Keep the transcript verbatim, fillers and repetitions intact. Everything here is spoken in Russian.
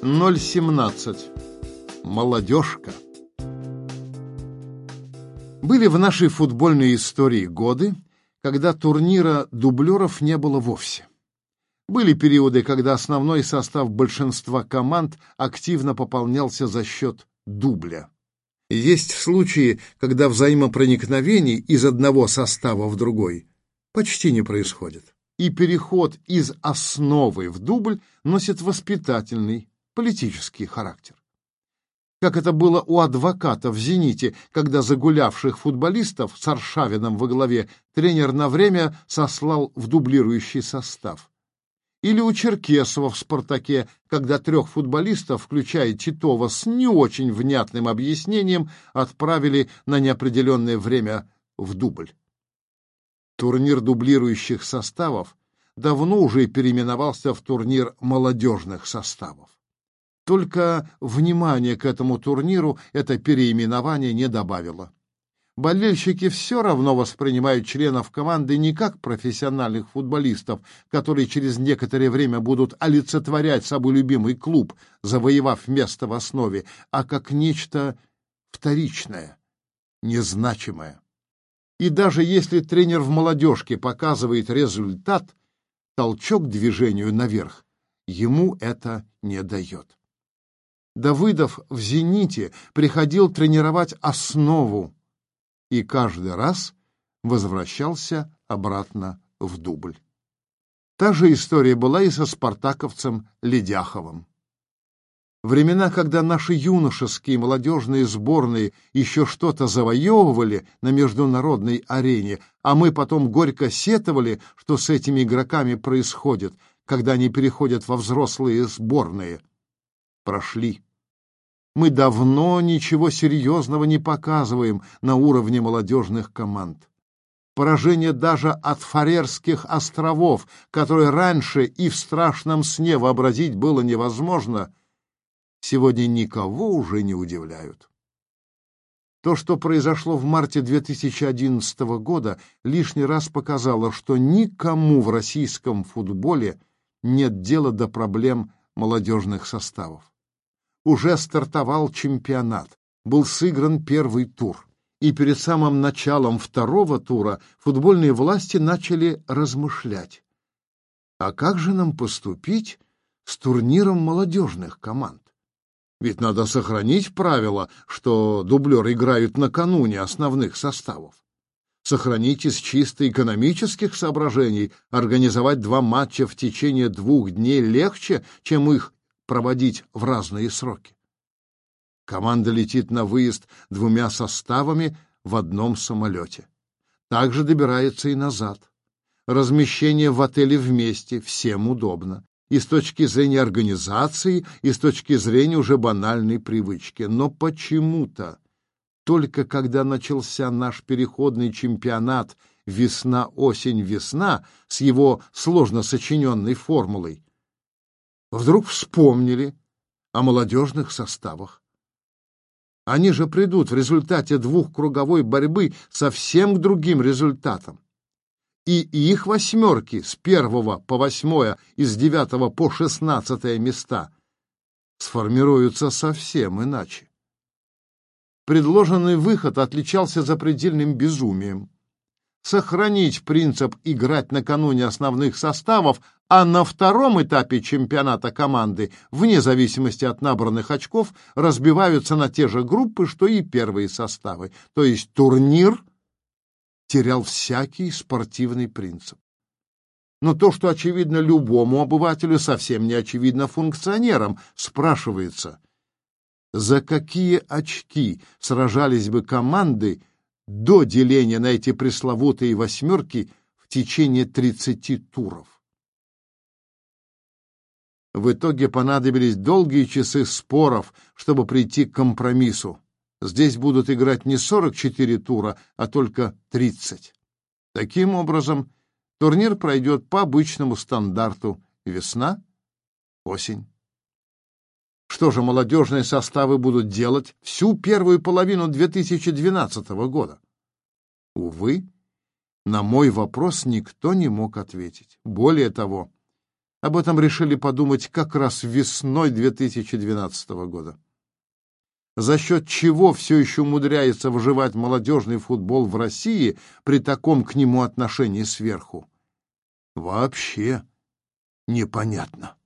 ноль семнадцать. Молодежка. Были в нашей футбольной истории годы, когда турнира дублеров не было вовсе. Были периоды, когда основной состав большинства команд активно пополнялся за счет дубля. Есть случаи, когда взаимопроникновений из одного состава в другой почти не происходит. И переход из основы в дубль носит воспитательный, политический характер. Как это было у Адвоката в «Зените», когда загулявших футболистов с Аршавиным во главе тренер на время сослал в дублирующий состав. Или у Черкесова в «Спартаке», когда трех футболистов, включая Титова, с не очень внятным объяснением отправили на неопределенное время в дубль. Турнир дублирующих составов давно уже переименовался в турнир молодежных составов. Только внимание к этому турниру это переименование не добавило. Болельщики все равно воспринимают членов команды не как профессиональных футболистов, которые через некоторое время будут олицетворять собой любимый клуб, завоевав место в основе, а как нечто вторичное, незначимое. И даже если тренер в молодежке показывает результат, толчок к движению наверх ему это не дает. Давыдов в «Зените» приходил тренировать основу и каждый раз возвращался обратно в дубль. Та же история была и со спартаковцем Ледяховым. Времена, когда наши юношеские и молодежные сборные еще что-то завоевывали на международной арене, а мы потом горько сетовали, что с этими игроками происходит, когда они переходят во взрослые сборные, прошли. Мы давно ничего серьезного не показываем на уровне молодежных команд. Поражение даже от Фарерских островов, которые раньше и в страшном сне вообразить было невозможно, сегодня никого уже не удивляют. То, что произошло в марте две тысячи одиннадцатого года, лишний раз показало, что никому в российском футболе нет дела до проблем молодежных составов. Уже стартовал чемпионат, был сыгран первый тур, и перед самым началом второго тура футбольные власти начали размышлять. А как же нам поступить с турниром молодежных команд? Ведь надо сохранить правило, что дублеры играют накануне основных составов. Сохранить из чисто экономических соображений, организовать два матча в течение двух дней легче, чем их проводить в разные сроки. Команда летит на выезд двумя составами в одном самолете. Также добирается и назад. Размещение в отеле вместе, всем удобно. И с точки зрения организации, и с точки зрения уже банальной привычки. Но почему-то, только когда начался наш переходный чемпионат весна-осень-весна с его сложно сочиненной формулой, вдруг вспомнили о молодежных составах. Они же придут в результате двухкруговой борьбы совсем к другим результатам. И их восьмерки с первого по восьмое и с девятого по шестнадцатое места сформируются совсем иначе. Предложенный выход отличался запредельным безумием. Сохранить принцип играть накануне основных составов, а на втором этапе чемпионата команды, вне зависимости от набранных очков, разбиваются на те же группы, что и первые составы. То есть турнир терял всякий спортивный принцип. Но то, что очевидно любому обывателю, совсем не очевидно функционерам, спрашивается, за какие очки сражались бы команды до деления на эти пресловутые восьмерки в течение тридцати туров. В итоге понадобились долгие часы споров, чтобы прийти к компромиссу. Здесь будут играть не сорок четыре тура, а только тридцать. Таким образом, турнир пройдет по обычному стандарту весна, осень. Что же молодежные составы будут делать всю первую половину две тысячи двенадцатого года? Увы, на мой вопрос никто не мог ответить. Более того, Об этом решили подумать как раз весной две тысячи двенадцатого года. За счет чего все еще умудряется выживать молодежный футбол в России при таком к нему отношении сверху? Вообще непонятно.